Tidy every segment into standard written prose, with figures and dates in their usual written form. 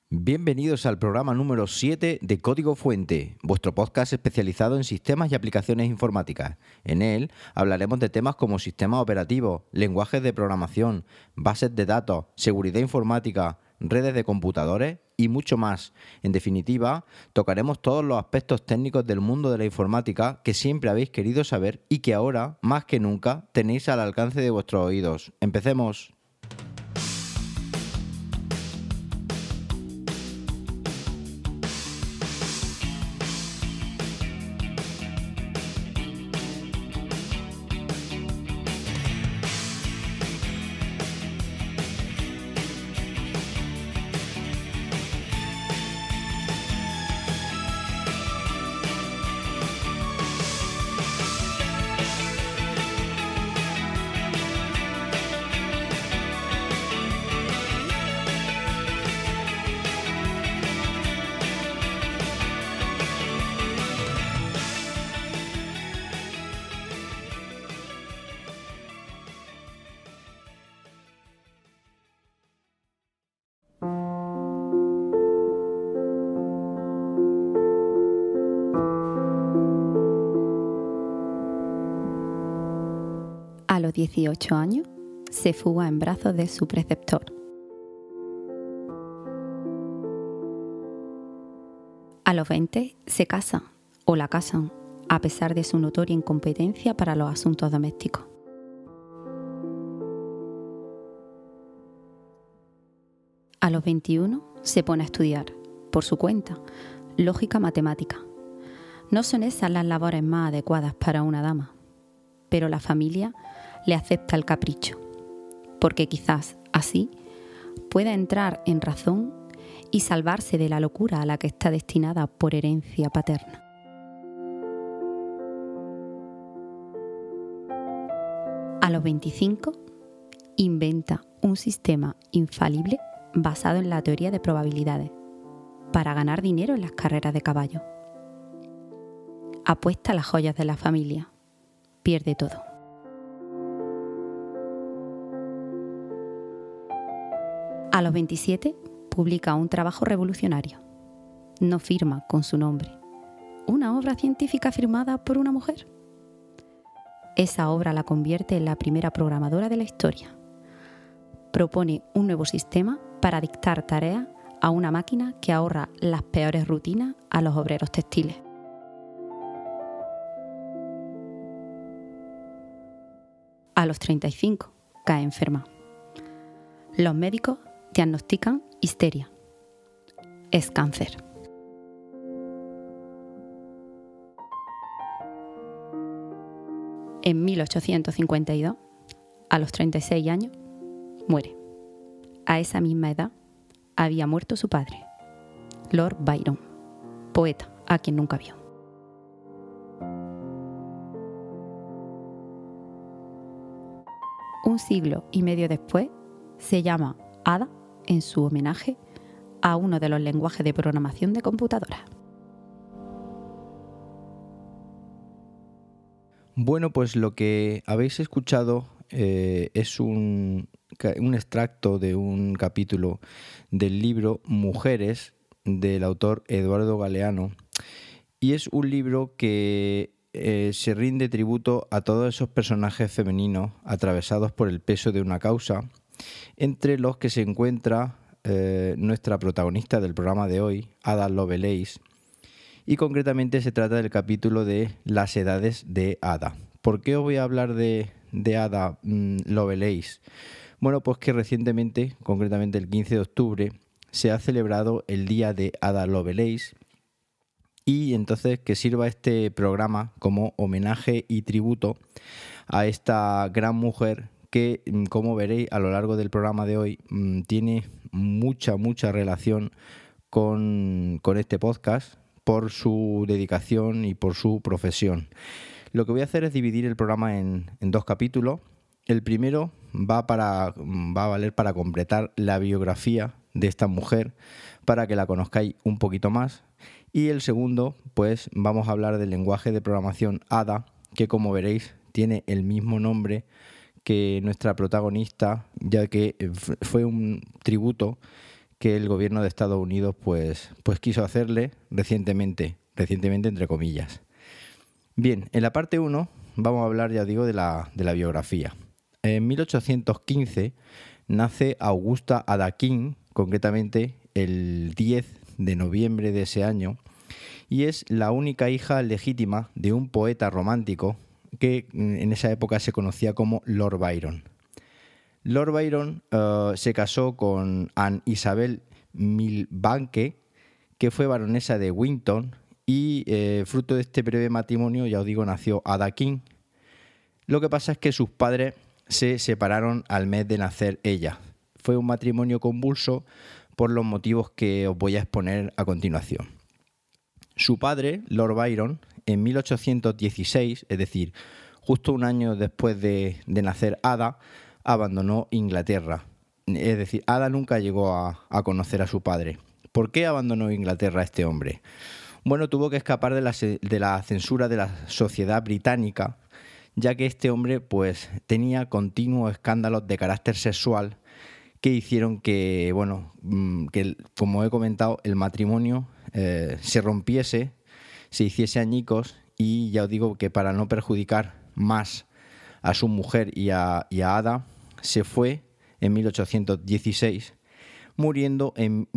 Bienvenidos al programa número 7 de Código Fuente, vuestro podcast especializado en sistemas y aplicaciones informáticas. En él hablaremos de temas como sistemas operativos, lenguajes de programación, bases de datos, seguridad informática, redes de computadores y mucho más. En definitiva, tocaremos todos los aspectos técnicos del mundo de la informática que siempre habéis querido saber y que ahora, más que nunca, tenéis al alcance de vuestros oídos. ¡Empecemos! A los 18 años, se fuga en brazos de su preceptor. A los 20, se casa o la casan, a pesar de su notoria incompetencia para los asuntos domésticos. A los 21, se pone a estudiar, por su cuenta, lógica matemática. No son esas las labores más adecuadas para una dama, pero la familia le acepta el capricho, porque quizás así pueda entrar en razón y salvarse de la locura a la que está destinada por herencia paterna. A los 25, inventa un sistema infalible basado en la teoría de probabilidades para ganar dinero en las carreras de caballo. Apuesta las joyas de la familia, pierde todo. A los 27, publica un trabajo revolucionario. No firma con su nombre. Una obra científica firmada por una mujer. Esa obra la convierte en la primera programadora de la historia. Propone un nuevo sistema para dictar tareas a una máquina que ahorra las peores rutinas a los obreros textiles. A los 35, cae enferma. Los médicos diagnostican histeria. Es cáncer. En 1852, a los 36 años, muere. A esa misma edad, había muerto su padre, Lord Byron, poeta a quien nunca vio. Un siglo y medio después, se llama Ada en su homenaje a uno de los lenguajes de programación de computadoras. Bueno, pues lo que habéis escuchado es un extracto de un capítulo del libro Mujeres del autor Eduardo Galeano, y es un libro que se rinde tributo a todos esos personajes femeninos atravesados por el peso de una causa, entre los que se encuentra nuestra protagonista del programa de hoy, Ada Lovelace, y concretamente se trata del capítulo de las edades de Ada. ¿Por qué os voy a hablar de Ada Lovelace? Bueno, pues que recientemente, concretamente el 15 de octubre, se ha celebrado el Día de Ada Lovelace, y entonces que sirva este programa como homenaje y tributo a esta gran mujer que, como veréis a lo largo del programa de hoy, tiene mucha relación con este podcast por su dedicación y por su profesión. Lo que voy a hacer es dividir el programa en dos capítulos. El primero va a valer para completar la biografía de esta mujer, para que la conozcáis un poquito más. Y el segundo, pues vamos a hablar del lenguaje de programación Ada, que como veréis tiene el mismo nombre que nuestra protagonista, ya que fue un tributo que el gobierno de Estados Unidos pues quiso hacerle recientemente entre comillas. Bien, en la parte 1 vamos a hablar, ya digo, de la biografía. En 1815 nace Augusta Ada King, concretamente el 10 de noviembre de ese año, y es la única hija legítima de un poeta romántico que en esa época se conocía como Lord Byron. Lord Byron se casó con Anne Isabel Milbanke, que fue baronesa de Winton, y fruto de este breve matrimonio, ya os digo, nació Ada King. Lo que pasa es que sus padres se separaron al mes de nacer ella. Fue un matrimonio convulso por los motivos que os voy a exponer a continuación. Su padre, Lord Byron, en 1816, es decir, justo un año después de nacer Ada, abandonó Inglaterra. Es decir, Ada nunca llegó a conocer a su padre. ¿Por qué abandonó Inglaterra este hombre? Bueno, tuvo que escapar de la censura de la sociedad británica, ya que este hombre pues tenía continuos escándalos de carácter sexual que hicieron que, bueno, que como he comentado, el matrimonio se rompiese, se hiciese añicos, y ya os digo que para no perjudicar más a su mujer y a Ada, se fue en 1816, muriendo en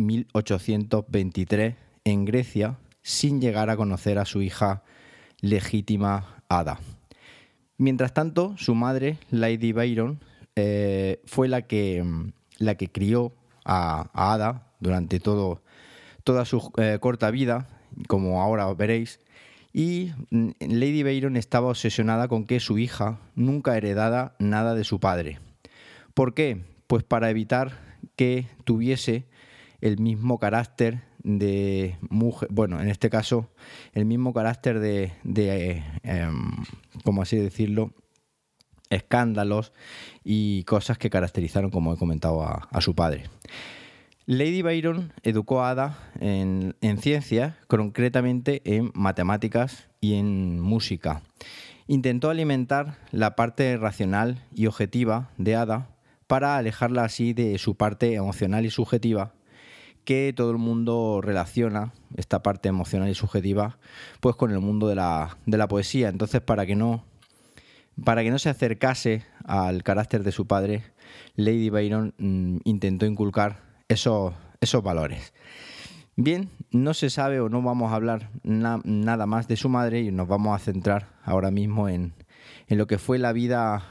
1823 en Grecia, sin llegar a conocer a su hija legítima Ada. Mientras tanto, su madre, Lady Byron, fue la que crió a Ada durante toda su corta vida, como ahora veréis, y Lady Byron estaba obsesionada con que su hija nunca heredara nada de su padre. ¿Por qué? Pues para evitar que tuviese el mismo carácter de mujer, bueno, en este caso, el mismo carácter de ¿cómo así decirlo?, escándalos y cosas que caracterizaron, como he comentado, a su padre. Lady Byron educó a Ada en ciencias, concretamente en matemáticas y en música. Intentó alimentar la parte racional y objetiva de Ada para alejarla así de su parte emocional y subjetiva, que todo el mundo relaciona esta parte emocional y subjetiva pues con el mundo de la poesía. Entonces, para que no se acercase al carácter de su padre, Lady Byron intentó inculcar esos valores. Bien, no se sabe o no vamos a hablar nada más de su madre, y nos vamos a centrar ahora mismo en lo que fue la vida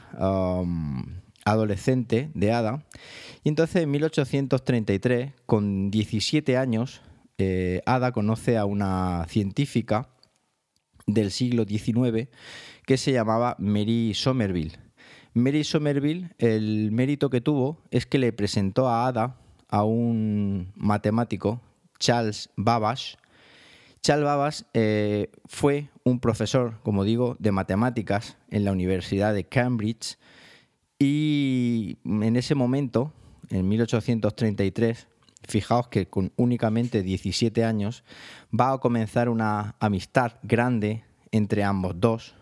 adolescente de Ada. Y entonces en 1833, con 17 años, Ada conoce a una científica del siglo XIX que se llamaba Mary Somerville. Mary Somerville, el mérito que tuvo es que le presentó a Ada a un matemático, Charles Babbage. Charles Babbage fue un profesor, como digo, de matemáticas en la Universidad de Cambridge, y en ese momento, en 1833, fijaos que con únicamente 17 años, va a comenzar una amistad grande entre ambos dos.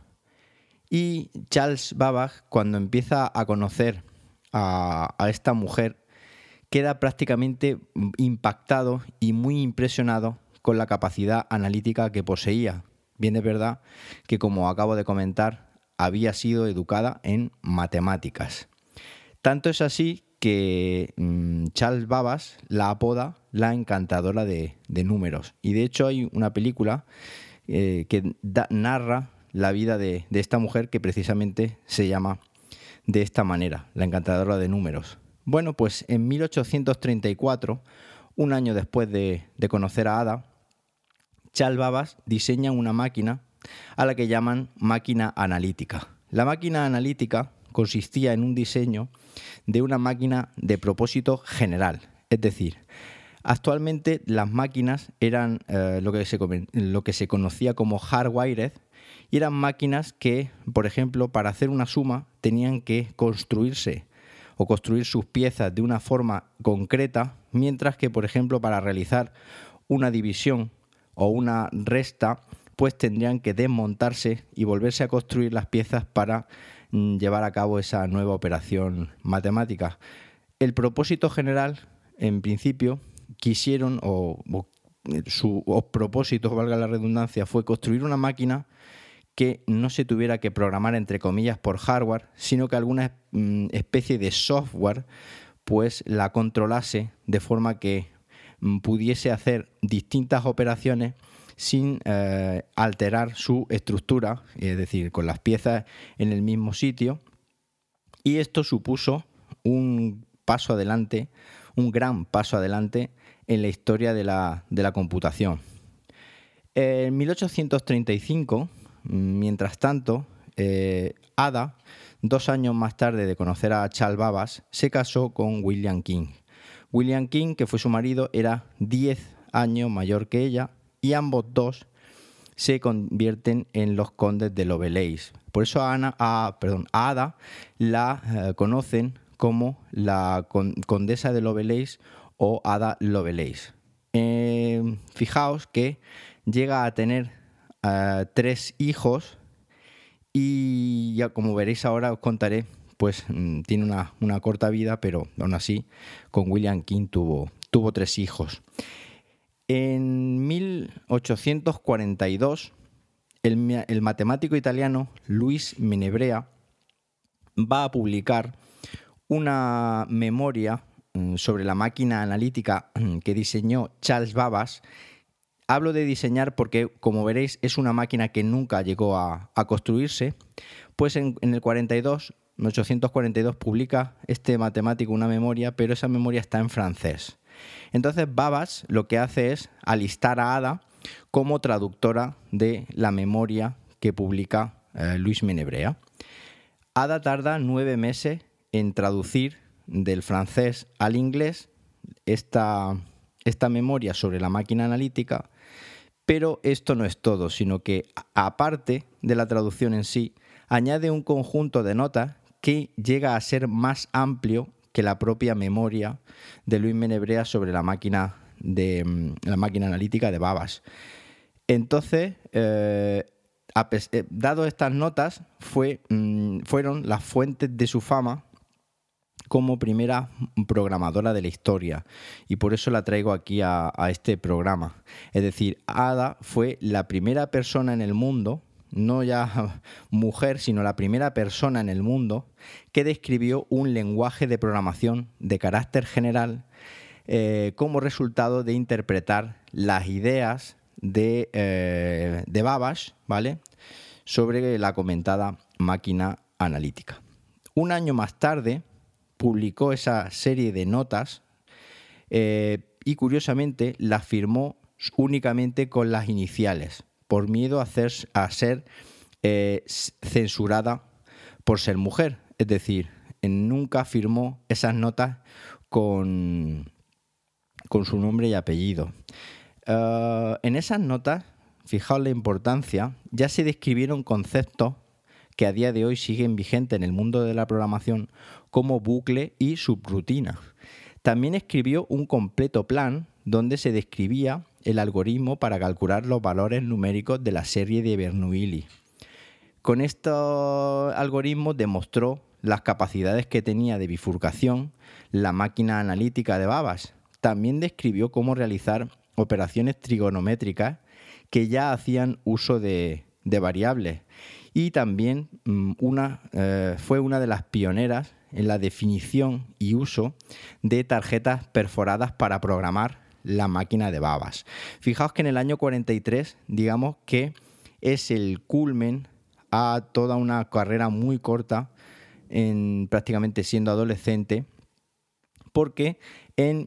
Y Charles Babbage, cuando empieza a conocer a esta mujer, queda prácticamente impactado y muy impresionado con la capacidad analítica que poseía. Bien es verdad que, como acabo de comentar, había sido educada en matemáticas. Tanto es así que Charles Babbage la apoda la encantadora de números. Y de hecho hay una película que narra la vida de esta mujer, que precisamente se llama de esta manera, la encantadora de números. Bueno, pues en 1834, un año después de conocer a Ada, Charles Babbage diseña una máquina a la que llaman máquina analítica. La máquina analítica consistía en un diseño de una máquina de propósito general. Es decir, actualmente las máquinas eran lo que se conocía como hardwired, y eran máquinas que, por ejemplo, para hacer una suma tenían que construirse o construir sus piezas de una forma concreta, mientras que, por ejemplo, para realizar una división o una resta, pues tendrían que desmontarse y volverse a construir las piezas para llevar a cabo esa nueva operación matemática. El propósito general, en principio, quisieron, su propósito, valga la redundancia, fue construir una máquina que no se tuviera que programar, entre comillas, por hardware, sino que alguna especie de software pues la controlase de forma que pudiese hacer distintas operaciones sin alterar su estructura, es decir, con las piezas en el mismo sitio. Y esto supuso un paso adelante, un gran paso adelante en la historia de la computación. En 1835, mientras tanto, Ada, 2 años más tarde de conocer a Charles Babbage, se casó con William King. William King, que fue su marido, era 10 años mayor que ella, y ambos dos se convierten en los condes de Lovelace. Por eso a Ada la conocen como la condesa de Lovelace o Ada Lovelace. Fijaos que llega a tener 3 hijos y ya como veréis ahora os contaré, pues tiene una corta vida, pero aún así con William King tuvo 3 hijos. En 1842, el matemático italiano Luis Menebrea va a publicar una memoria sobre la máquina analítica que diseñó Charles Babbage. Hablo de diseñar porque, como veréis, es una máquina que nunca llegó a construirse. Pues en el 1842 publica este matemático una memoria, pero esa memoria está en francés. Entonces Babbage lo que hace es alistar a Ada como traductora de la memoria que publica Luis Menebrea. Ada tarda 9 meses en traducir del francés al inglés esta memoria sobre la máquina analítica, pero esto no es todo, sino que aparte de la traducción en sí, añade un conjunto de notas que llega a ser más amplio que la propia memoria de Luis Menebrea sobre la máquina analítica de Babbage. Entonces, dado estas notas, fueron las fuentes de su fama como primera programadora de la historia, y por eso la traigo aquí a este programa. Es decir, Ada fue la primera persona en el mundo, no ya mujer, sino la primera persona en el mundo que describió un lenguaje de programación de carácter general como resultado de interpretar las ideas de Babbage, ¿vale?, sobre la comentada máquina analítica. Un año más tarde publicó esa serie de notas y curiosamente las firmó únicamente con las iniciales, por miedo a ser censurada por ser mujer. Es decir, nunca firmó esas notas con su nombre y apellido. En esas notas, fijaos la importancia, ya se describieron conceptos que a día de hoy siguen vigentes en el mundo de la programación, como bucle y subrutina. También escribió un completo plan donde se describía el algoritmo para calcular los valores numéricos de la serie de Bernoulli. Con estos algoritmos demostró las capacidades que tenía de bifurcación la máquina analítica de Babbage. También describió cómo realizar operaciones trigonométricas que ya hacían uso de variables, y también fue una de las pioneras en la definición y uso de tarjetas perforadas para programar la máquina de Babbage. Fijaos que en el año 43, digamos que es el culmen a toda una carrera muy corta, prácticamente siendo adolescente, porque en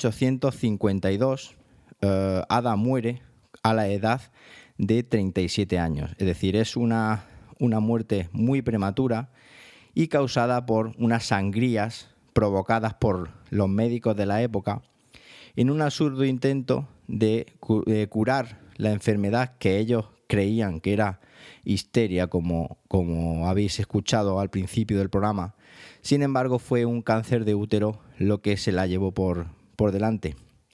1852 Ada muere a la edad de 37 años. Es decir, es una muerte muy prematura y causada por unas sangrías provocadas por los médicos de la época en un absurdo intento de curar la enfermedad que ellos creían que era histeria, como habéis escuchado al principio del programa. Sin embargo, fue un cáncer de útero lo que se la llevó por delante.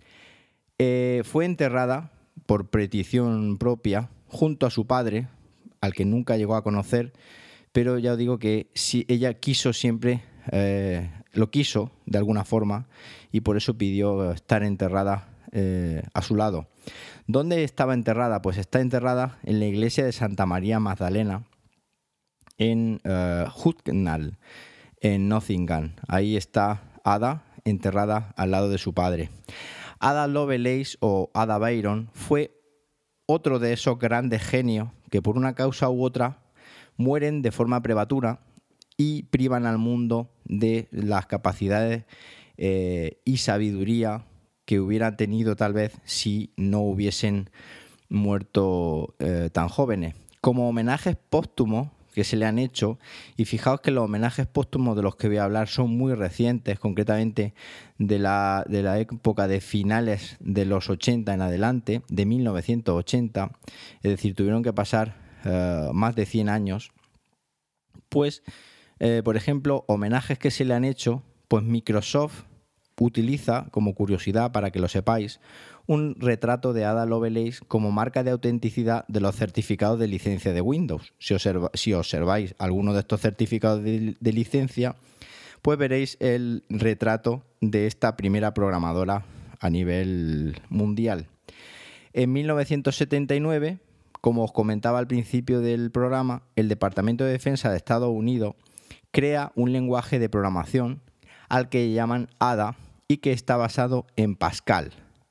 Fue enterrada por petición propia junto a su padre, al que nunca llegó a conocer, pero ya os digo que ella quiso siempre lo quiso de alguna forma y por eso pidió estar enterrada a su lado. ¿Dónde estaba enterrada? Pues está enterrada en la iglesia de Santa María Magdalena en Hucknall, en Nottingham. Ahí está Ada enterrada al lado de su padre. Ada Lovelace o Ada Byron fue otro de esos grandes genios que por una causa u otra mueren de forma prematura y privan al mundo de las capacidades y sabiduría que hubieran tenido tal vez si no hubiesen muerto tan jóvenes. Como homenajes póstumos que se le han hecho, y fijaos que los homenajes póstumos de los que voy a hablar son muy recientes, concretamente de la época de finales de los 80 en adelante, de 1980, es decir, tuvieron que pasar más de 100 años, pues, por ejemplo, homenajes que se le han hecho, pues Microsoft utiliza, como curiosidad para que lo sepáis, un retrato de Ada Lovelace como marca de autenticidad de los certificados de licencia de Windows. Si observáis alguno de estos certificados de licencia, pues veréis el retrato de esta primera programadora a nivel mundial. En 1979, como os comentaba al principio del programa, el Departamento de Defensa de Estados Unidos crea un lenguaje de programación al que llaman Ada y que está basado en Pascal.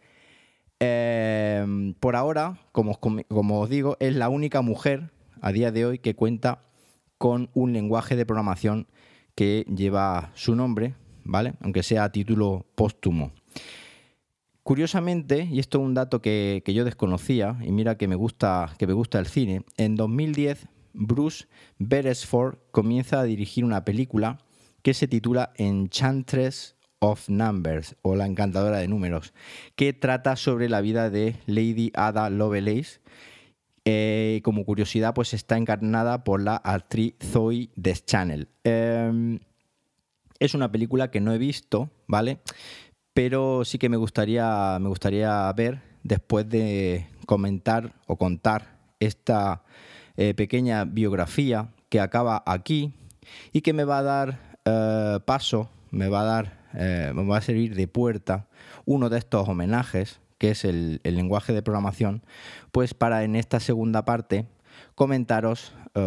Por ahora, como os digo, es la única mujer a día de hoy que cuenta con un lenguaje de programación que lleva su nombre, ¿vale? Aunque sea a título póstumo. Curiosamente, y esto es un dato que yo desconocía, y mira que me gusta el cine, en 2010 Bruce Beresford comienza a dirigir una película que se titula Enchantress of Numbers, o La Encantadora de Números, que trata sobre la vida de Lady Ada Lovelace. Como curiosidad, pues está encarnada por la actriz Zooey Deschanel. Es una película que no he visto, ¿vale? Pero sí que me gustaría ver después de comentar o contar esta pequeña biografía que acaba aquí y que me va a dar paso, me va a servir de puerta uno de estos homenajes, que es el lenguaje de programación, pues para en esta segunda parte comentaros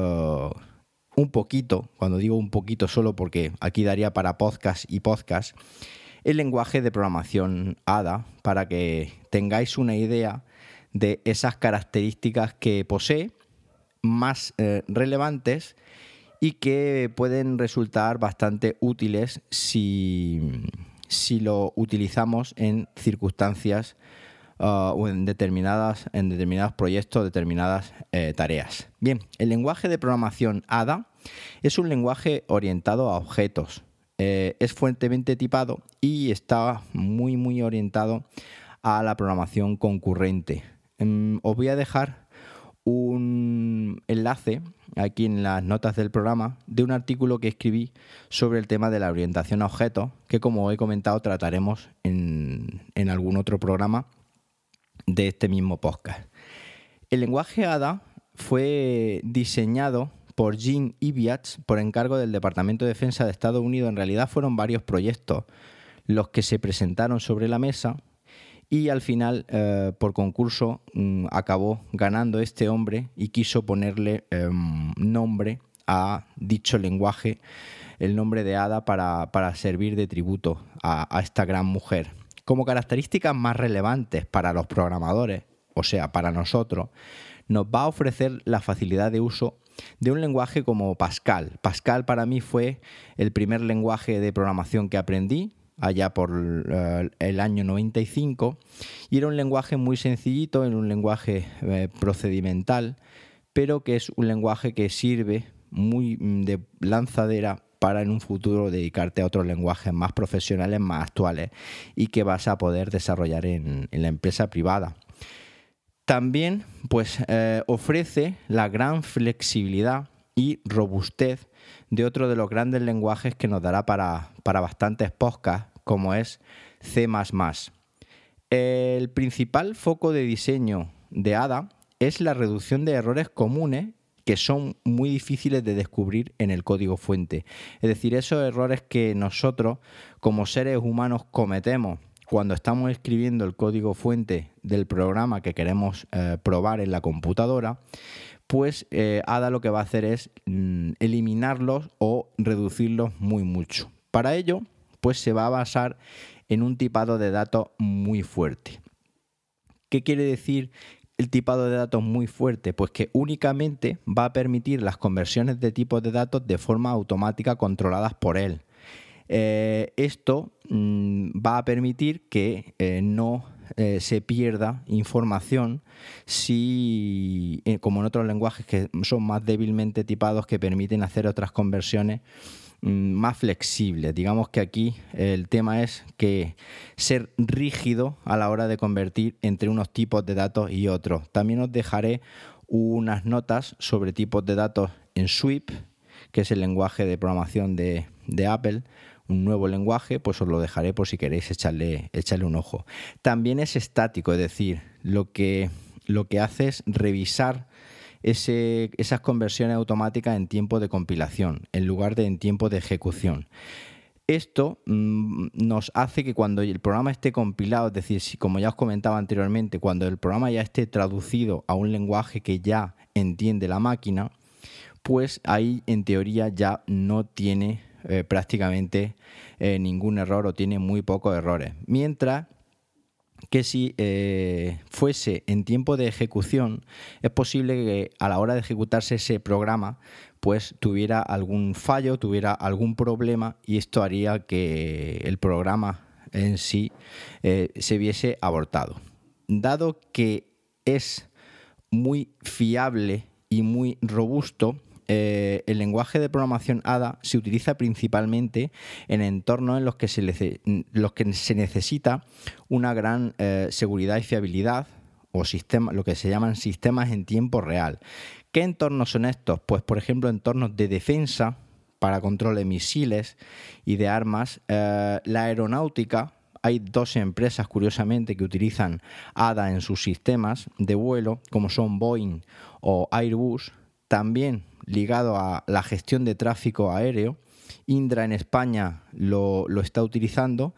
un poquito, cuando digo un poquito solo porque aquí daría para podcast y podcast, el lenguaje de programación Ada, para que tengáis una idea de esas características que posee, más relevantes, y que pueden resultar bastante útiles si lo utilizamos en circunstancias o en determinados proyectos, determinadas tareas. Bien, el lenguaje de programación Ada es un lenguaje orientado a objetos. Es fuertemente tipado y está muy, muy orientado a la programación concurrente. Os voy a dejar un enlace aquí en las notas del programa de un artículo que escribí sobre el tema de la orientación a objetos, que como he comentado trataremos en algún otro programa de este mismo podcast. El lenguaje Ada fue diseñado por Jean Iviatz por encargo del Departamento de Defensa de Estados Unidos. En realidad fueron varios proyectos los que se presentaron sobre la mesa y al final, por concurso, acabó ganando este hombre y quiso ponerle nombre a dicho lenguaje, el nombre de Ada, para servir de tributo a esta gran mujer. Como características más relevantes para los programadores, o sea, para nosotros, nos va a ofrecer la facilidad de uso de un lenguaje como Pascal. Pascal para mí fue el primer lenguaje de programación que aprendí allá por el año 95 y era un lenguaje muy sencillito, era un lenguaje procedimental, pero que es un lenguaje que sirve muy de lanzadera para en un futuro dedicarte a otros lenguajes más profesionales, más actuales y que vas a poder desarrollar en la empresa privada. También pues, ofrece la gran flexibilidad y robustez de otro de los grandes lenguajes que nos dará para bastantes podcasts, como es C++. El principal foco de diseño de Ada es la reducción de errores comunes que son muy difíciles de descubrir en el código fuente. Es decir, esos errores que nosotros como seres humanos cometemos cuando estamos escribiendo el código fuente del programa que queremos probar en la computadora, pues Ada lo que va a hacer es eliminarlos o reducirlos muy mucho. Para ello, pues se va a basar en un tipado de datos muy fuerte. ¿Qué quiere decir el tipado de datos muy fuerte? Pues que únicamente va a permitir las conversiones de tipos de datos de forma automática controladas por él. Esto va a permitir que no se pierda información si, como en otros lenguajes que son más débilmente tipados, que permiten hacer otras conversiones más flexibles. Digamos que aquí el tema es que ser rígido a la hora de convertir entre unos tipos de datos y otros. También os dejaré unas notas sobre tipos de datos en Swift, que es el lenguaje de programación de Apple, un nuevo lenguaje, pues os lo dejaré por si queréis echarle un ojo. También es estático, es decir, lo que hace es revisar esas conversiones automáticas en tiempo de compilación, en lugar de en tiempo de ejecución. Esto nos hace que cuando el programa esté compilado, es decir, si, como ya os comentaba anteriormente, cuando el programa ya esté traducido a un lenguaje que ya entiende la máquina, pues ahí en teoría ya no tiene prácticamente ningún error o tiene muy pocos errores. Mientras que si fuese en tiempo de ejecución, es posible que a la hora de ejecutarse ese programa pues tuviera algún fallo, tuviera algún problema, y esto haría que el programa en sí se viese abortado. Dado que es muy fiable y muy robusto, el lenguaje de programación Ada se utiliza principalmente en entornos en los que se necesita una gran seguridad y fiabilidad, o lo que se llaman sistemas en tiempo real. ¿Qué entornos son estos? Pues, por ejemplo, entornos de defensa para control de misiles y de armas, la aeronáutica. Hay 2 empresas, curiosamente, que utilizan Ada en sus sistemas de vuelo, como son Boeing o Airbus. También ligado a la gestión de tráfico aéreo, Indra en España lo está utilizando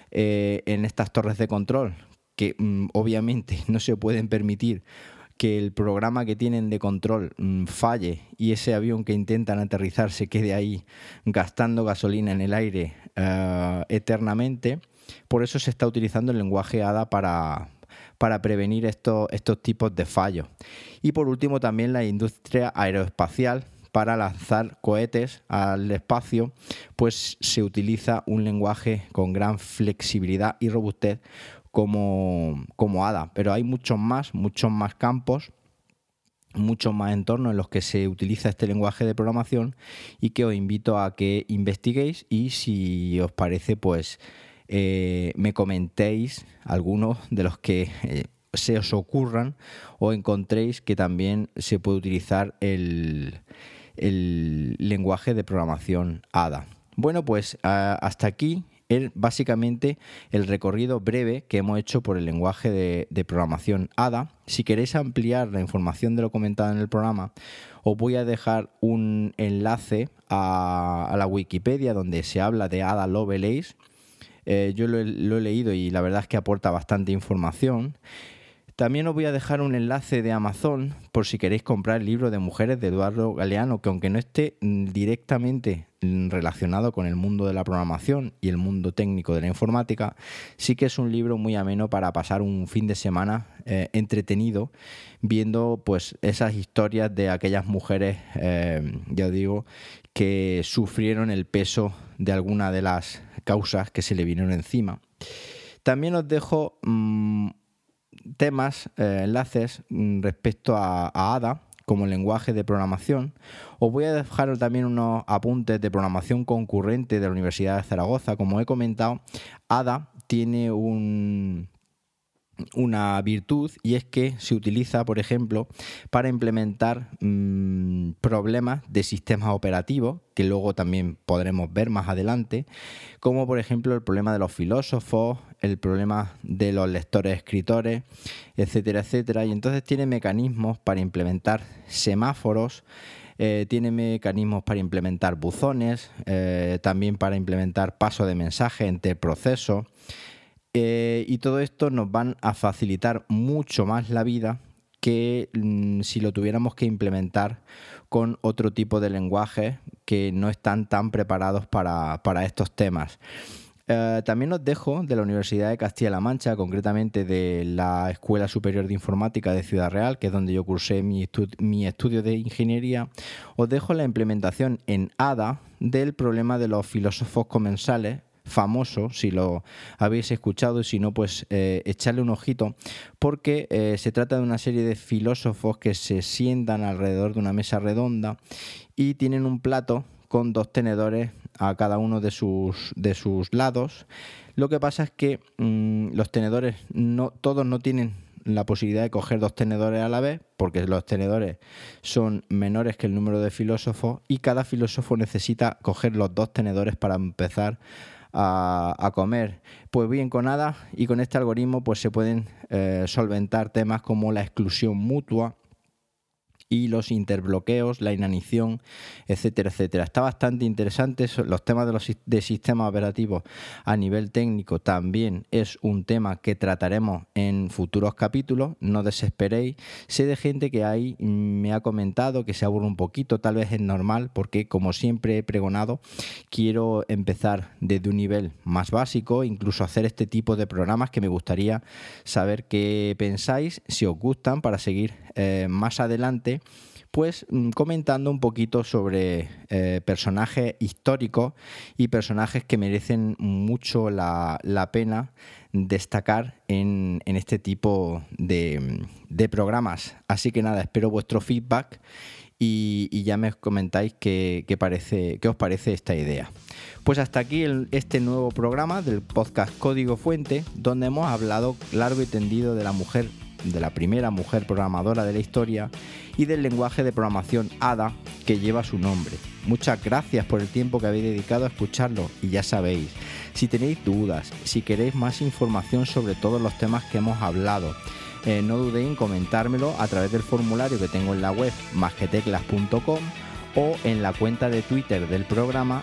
en estas torres de control, que obviamente no se pueden permitir que el programa que tienen de control falle y ese avión que intentan aterrizar se quede ahí gastando gasolina en el aire eternamente. Por eso se está utilizando el lenguaje Ada para prevenir estos tipos de fallos. Y por último, también la industria aeroespacial, para lanzar cohetes al espacio, pues se utiliza un lenguaje con gran flexibilidad y robustez como Ada. Pero hay muchos más campos, muchos más entornos en los que se utiliza este lenguaje de programación, y que os invito a que investiguéis, y si os parece, pues me comentéis algunos de los que se os ocurran o encontréis que también se puede utilizar el lenguaje de programación Ada. Bueno, pues hasta aquí básicamente el recorrido breve que hemos hecho por el lenguaje de programación Ada. Si queréis ampliar la información de lo comentado en el programa, os voy a dejar un enlace a la Wikipedia donde se habla de Ada Lovelace. Yo lo he leído y la verdad es que aporta bastante información. También os voy a dejar un enlace de Amazon por si queréis comprar el libro de Mujeres de Eduardo Galeano, que aunque no esté directamente relacionado con el mundo de la programación y el mundo técnico de la informática, sí que es un libro muy ameno para pasar un fin de semana entretenido viendo pues esas historias de aquellas mujeres, ya os digo, que sufrieron el peso de alguna de las causas que se le vinieron encima. También os dejo temas, enlaces respecto a Ada como lenguaje de programación. Os voy a dejar también unos apuntes de programación concurrente de la Universidad de Zaragoza. Como he comentado, Ada tiene un una virtud, y es que se utiliza, por ejemplo, para implementar problemas de sistemas operativos, que luego también podremos ver más adelante, como por ejemplo el problema de los filósofos, el problema de los lectores-escritores, etcétera, etcétera. Y entonces tiene mecanismos para implementar semáforos, tiene mecanismos para implementar buzones, también para implementar paso de mensaje entre procesos. Y todo esto nos van a facilitar mucho más la vida que si lo tuviéramos que implementar con otro tipo de lenguajes que no están tan preparados para estos temas. También os dejo de la Universidad de Castilla-La Mancha, concretamente de la Escuela Superior de Informática de Ciudad Real, que es donde yo cursé mi estudio de ingeniería. Os dejo la implementación en Ada del problema de los filósofos comensales, famoso, si lo habéis escuchado, y si no, pues echarle un ojito, porque se trata de una serie de filósofos que se sientan alrededor de una mesa redonda y tienen un plato con 2 tenedores a cada uno de sus lados. Lo que pasa es que los tenedores todos no tienen la posibilidad de coger 2 tenedores a la vez, porque los tenedores son menores que el número de filósofos y cada filósofo necesita coger los 2 tenedores para empezar a comer. Pues bien, con Ada y con este algoritmo pues se pueden solventar temas como la exclusión mutua y los interbloqueos, la inanición, etcétera, etcétera. Está bastante interesante. Los temas de sistemas operativos a nivel técnico también es un tema que trataremos en futuros capítulos. No desesperéis. Sé de gente que ahí me ha comentado que se aburre un poquito, tal vez es normal, porque como siempre he pregonado, quiero empezar desde un nivel más básico, incluso hacer este tipo de programas que me gustaría saber qué pensáis, si os gustan, para seguir más adelante, pues comentando un poquito sobre personajes históricos y personajes que merecen mucho la pena destacar en este tipo de programas. Así que nada, espero vuestro feedback y ya me comentáis qué os parece esta idea. Pues hasta aquí este nuevo programa del podcast Código Fuente, donde hemos hablado largo y tendido de la primera mujer programadora de la historia y del lenguaje de programación Ada que lleva su nombre. Muchas gracias por el tiempo que habéis dedicado a escucharlo, y ya sabéis, si tenéis dudas, si queréis más información sobre todos los temas que hemos hablado, no dudéis en comentármelo a través del formulario que tengo en la web masqueteclas.com o en la cuenta de Twitter del programa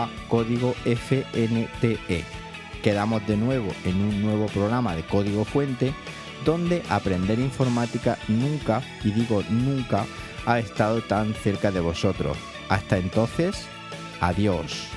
@códigofnte. Quedamos de nuevo en un nuevo programa de Código Fuente, donde aprender informática nunca, y digo nunca, ha estado tan cerca de vosotros. Hasta entonces, adiós.